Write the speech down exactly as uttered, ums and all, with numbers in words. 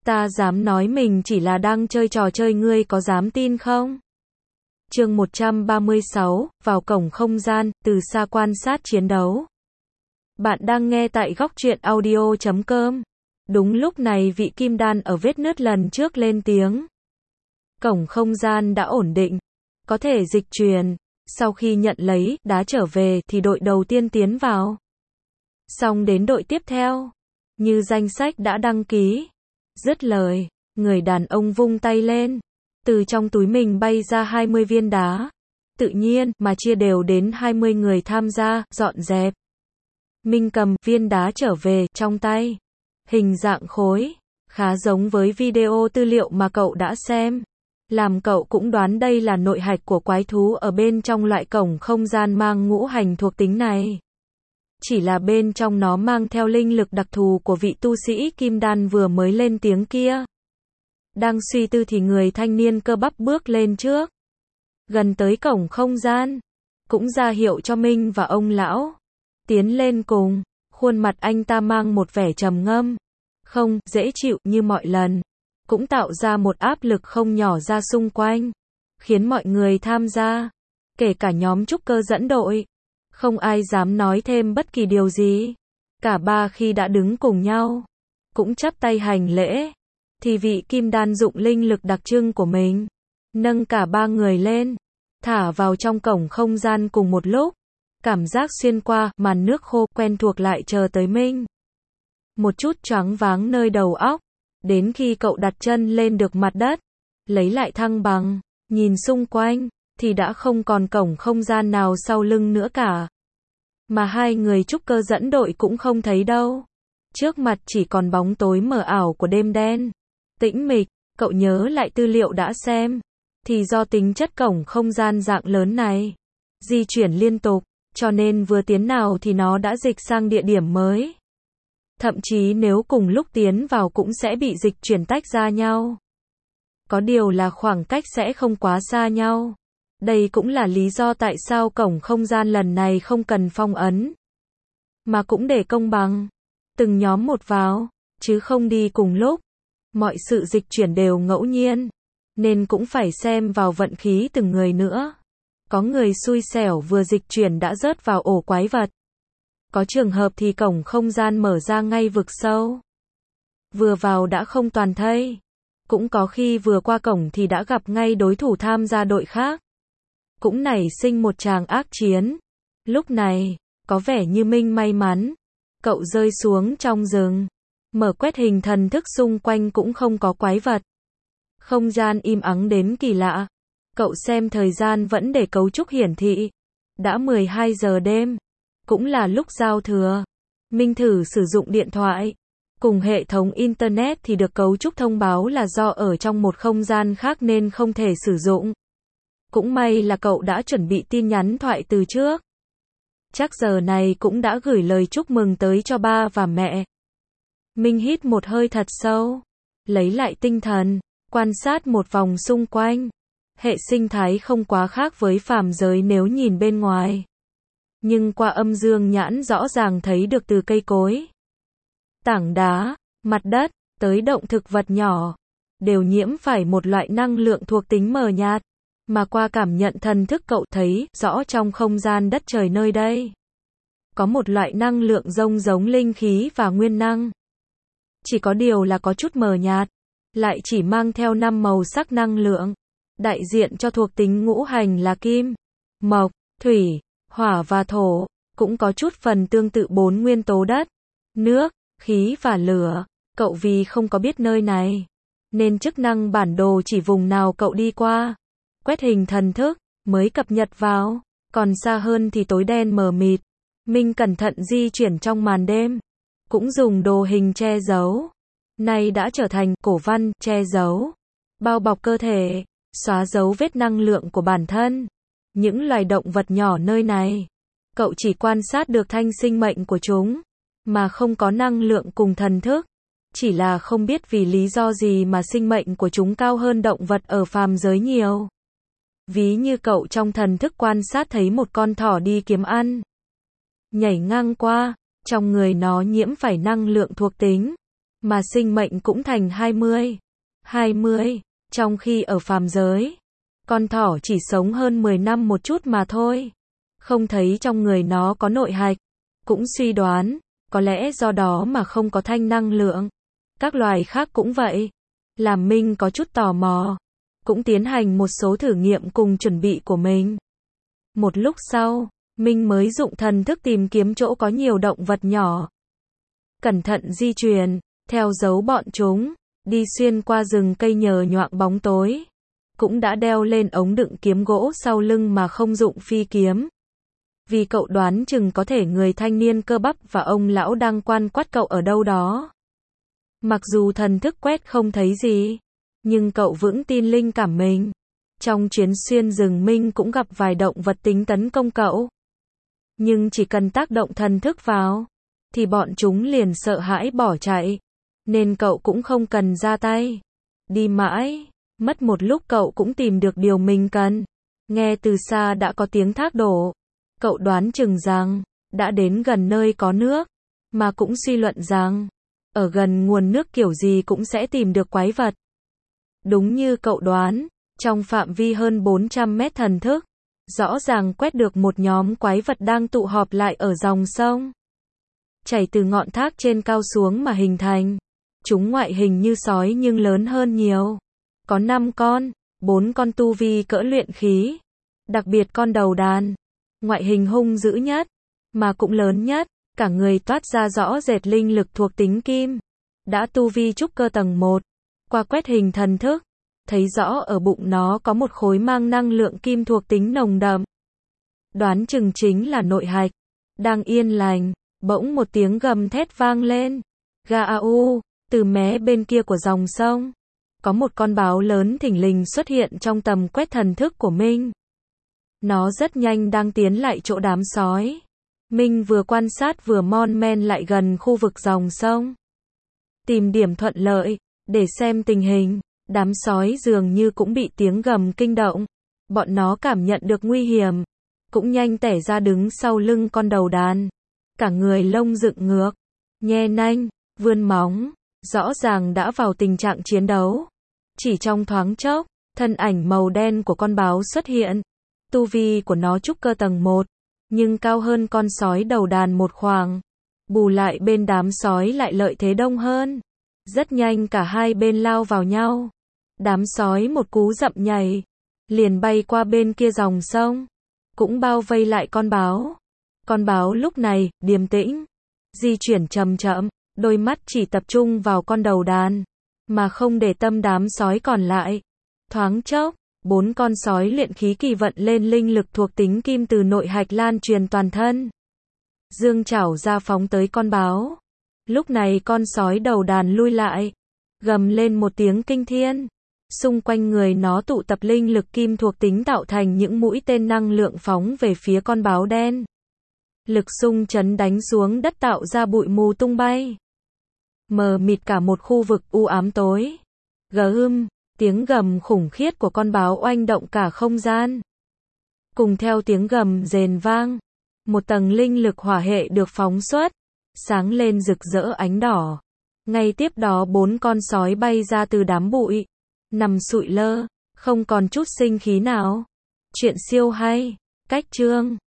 Ta dám nói mình chỉ là đang chơi trò chơi, ngươi có dám tin không? Chương một trăm ba mươi sáu, vào cổng không gian, từ xa quan sát chiến đấu. Bạn đang nghe tại góc truyện audio chấm com. Đúng lúc này vị kim đan ở vết nứt lần trước lên tiếng. Cổng không gian đã ổn định, có thể dịch chuyển. Sau khi nhận lấy đá trở về thì đội đầu tiên tiến vào. Xong đến đội tiếp theo. Như danh sách đã đăng ký. Dứt lời, người đàn ông vung tay lên. Từ trong túi mình bay ra hai mươi viên đá. Tự nhiên mà chia đều đến hai mươi người tham gia, dọn dẹp. Minh cầm viên đá trở về trong tay. Hình dạng khối, khá giống với video tư liệu mà cậu đã xem. Làm cậu cũng đoán đây là nội hạch của quái thú ở bên trong loại cổng không gian mang ngũ hành thuộc tính này. Chỉ là bên trong nó mang theo linh lực đặc thù của vị tu sĩ kim đan vừa mới lên tiếng kia. Đang suy tư thì người thanh niên cơ bắp bước lên trước. Gần tới cổng không gian. Cũng ra hiệu cho Minh và ông lão. Tiến lên cùng. Khuôn mặt anh ta mang một vẻ trầm ngâm. Không dễ chịu như mọi lần. Cũng tạo ra một áp lực không nhỏ ra xung quanh. Khiến mọi người tham gia. Kể cả nhóm trúc cơ dẫn đội. Không ai dám nói thêm bất kỳ điều gì. Cả ba khi đã đứng cùng nhau. Cũng chắp tay hành lễ. Thì vị kim đan dụng linh lực đặc trưng của mình. Nâng cả ba người lên. Thả vào trong cổng không gian cùng một lúc. Cảm giác xuyên qua màn nước khô quen thuộc lại chờ tới Minh. Một chút choáng váng nơi đầu óc. Đến khi cậu đặt chân lên được mặt đất. Lấy lại thăng bằng. Nhìn xung quanh. Thì đã không còn cổng không gian nào sau lưng nữa cả. Mà hai người trúc cơ dẫn đội cũng không thấy đâu. Trước mặt chỉ còn bóng tối mờ ảo của đêm đen. Tĩnh mịch, cậu nhớ lại tư liệu đã xem. Thì do tính chất cổng không gian dạng lớn này. Di chuyển liên tục, cho nên vừa tiến nào thì nó đã dịch sang địa điểm mới. Thậm chí nếu cùng lúc tiến vào cũng sẽ bị dịch chuyển tách ra nhau. Có điều là khoảng cách sẽ không quá xa nhau. Đây cũng là lý do tại sao cổng không gian lần này không cần phong ấn. Mà cũng để công bằng. Từng nhóm một vào, chứ không đi cùng lúc. Mọi sự dịch chuyển đều ngẫu nhiên. Nên cũng phải xem vào vận khí từng người nữa. Có người xui xẻo vừa dịch chuyển đã rớt vào ổ quái vật. Có trường hợp thì cổng không gian mở ra ngay vực sâu. Vừa vào đã không toàn thây. Cũng có khi vừa qua cổng thì đã gặp ngay đối thủ tham gia đội khác. Cũng nảy sinh một tràng ác chiến. Lúc này, có vẻ như Minh may mắn. Cậu rơi xuống trong rừng. Mở quét hình thần thức xung quanh cũng không có quái vật. Không gian im ắng đến kỳ lạ. Cậu xem thời gian vẫn để cấu trúc hiển thị. Đã mười hai giờ đêm. Cũng là lúc giao thừa. Minh thử sử dụng điện thoại. Cùng hệ thống Internet thì được cấu trúc thông báo là do ở trong một không gian khác nên không thể sử dụng. Cũng may là cậu đã chuẩn bị tin nhắn thoại từ trước. Chắc giờ này cũng đã gửi lời chúc mừng tới cho ba và mẹ. Minh hít một hơi thật sâu. Lấy lại tinh thần. Quan sát một vòng xung quanh. Hệ sinh thái không quá khác với phàm giới nếu nhìn bên ngoài. Nhưng qua âm dương nhãn rõ ràng thấy được từ cây cối, tảng đá, mặt đất, tới động thực vật nhỏ. Đều nhiễm phải một loại năng lượng thuộc tính mờ nhạt. Mà qua cảm nhận thần thức cậu thấy rõ trong không gian đất trời nơi đây. Có một loại năng lượng rông giống linh khí và nguyên năng. Chỉ có điều là có chút mờ nhạt. Lại chỉ mang theo năm màu sắc năng lượng. Đại diện cho thuộc tính ngũ hành là kim, mộc, thủy, hỏa và thổ. Cũng có chút phần tương tự bốn nguyên tố đất, nước, khí và lửa. Cậu vì không có biết nơi này. Nên chức năng bản đồ chỉ vùng nào cậu đi qua. Quét hình thần thức, mới cập nhật vào. Còn xa hơn thì tối đen mờ mịt. Minh cẩn thận di chuyển trong màn đêm. Cũng dùng đồ hình che giấu. Nay đã trở thành cổ văn, che giấu. Bao bọc cơ thể. Xóa dấu vết năng lượng của bản thân. Những loài động vật nhỏ nơi này. Cậu chỉ quan sát được thanh sinh mệnh của chúng. Mà không có năng lượng cùng thần thức. Chỉ là không biết vì lý do gì mà sinh mệnh của chúng cao hơn động vật ở phàm giới nhiều. Ví như cậu trong thần thức quan sát thấy một con thỏ đi kiếm ăn. Nhảy ngang qua, trong người nó nhiễm phải năng lượng thuộc tính. mà sinh mệnh cũng thành hai mươi. hai mươi, trong khi ở phàm giới, con thỏ chỉ sống hơn mười năm một chút mà thôi. Không thấy trong người nó có nội hạch, cũng suy đoán, có lẽ do đó mà không có thanh năng lượng. Các loài khác cũng vậy. Làm Minh có chút tò mò, cũng tiến hành một số thử nghiệm cùng chuẩn bị của mình. Một lúc sau, Minh mới dụng thần thức tìm kiếm chỗ có nhiều động vật nhỏ. Cẩn thận di chuyển, theo dấu bọn chúng, đi xuyên qua rừng cây nhờ nhoạng bóng tối. Cũng đã đeo lên ống đựng kiếm gỗ sau lưng mà không dụng phi kiếm. Vì cậu đoán chừng có thể người thanh niên cơ bắp và ông lão đang quan quát cậu ở đâu đó. Mặc dù thần thức quét không thấy gì, nhưng cậu vững tin linh cảm mình. Trong chuyến xuyên rừng Minh cũng gặp vài động vật tính tấn công cậu. Nhưng chỉ cần tác động thần thức vào, thì bọn chúng liền sợ hãi bỏ chạy. Nên cậu cũng không cần ra tay. Đi mãi, mất một lúc cậu cũng tìm được điều mình cần. Nghe từ xa đã có tiếng thác đổ. Cậu đoán chừng rằng, đã đến gần nơi có nước. Mà cũng suy luận rằng, ở gần nguồn nước kiểu gì cũng sẽ tìm được quái vật. Đúng như cậu đoán, trong phạm vi hơn bốn trăm mét thần thức, rõ ràng quét được một nhóm quái vật đang tụ họp lại ở dòng sông. Chảy từ ngọn thác trên cao xuống mà hình thành. Chúng ngoại hình như sói nhưng lớn hơn nhiều. Có năm con, bốn con tu vi cỡ luyện khí. Đặc biệt con đầu đàn, ngoại hình hung dữ nhất, mà cũng lớn nhất, cả người toát ra rõ rệt linh lực thuộc tính kim. Đã tu vi trúc cơ tầng một, qua quét hình thần thức, thấy rõ ở bụng nó có một khối mang năng lượng kim thuộc tính nồng đậm. Đoán chừng chính là nội hạch. Đang yên lành, bỗng một tiếng gầm thét vang lên. Ga-a-u, từ mé bên kia của dòng sông, có một con báo lớn thình lình xuất hiện trong tầm quét thần thức của Minh. Nó rất nhanh đang tiến lại chỗ đám sói. Minh vừa quan sát vừa mon men lại gần khu vực dòng sông. Tìm điểm thuận lợi, để xem tình hình. Đám sói dường như cũng bị tiếng gầm kinh động. Bọn nó cảm nhận được nguy hiểm, cũng nhanh tẻ ra đứng sau lưng con đầu đàn. Cả người lông dựng ngược, nhe nanh, vươn móng, rõ ràng đã vào tình trạng chiến đấu. Chỉ trong thoáng chốc, thân ảnh màu đen của con báo xuất hiện. Tu vi của nó trúc cơ tầng một, nhưng cao hơn con sói đầu đàn một khoảng. Bù lại bên đám sói lại lợi thế đông hơn. Rất nhanh cả hai bên lao vào nhau. Đám sói một cú dậm nhảy, liền bay qua bên kia dòng sông, cũng bao vây lại con báo. Con báo lúc này, điềm tĩnh, di chuyển chậm chậm, đôi mắt chỉ tập trung vào con đầu đàn, mà không để tâm đám sói còn lại. Thoáng chốc, bốn con sói luyện khí kỳ vận lên linh lực thuộc tính kim từ nội hạch lan truyền toàn thân. Dương chảo ra phóng tới con báo. Lúc này con sói đầu đàn lui lại, gầm lên một tiếng kinh thiên. Xung quanh người nó tụ tập linh lực kim thuộc tính tạo thành những mũi tên năng lượng phóng về phía con báo đen. Lực xung chấn đánh xuống đất tạo ra bụi mù tung bay. Mờ mịt cả một khu vực u ám tối. Gầm, tiếng gầm khủng khiếp của con báo oanh động cả không gian. Cùng theo tiếng gầm rền vang, một tầng linh lực hỏa hệ được phóng xuất, sáng lên rực rỡ ánh đỏ. Ngay tiếp đó bốn con sói bay ra từ đám bụi, nằm sụi lơ, không còn chút sinh khí nào. Chuyện siêu hay, cách chương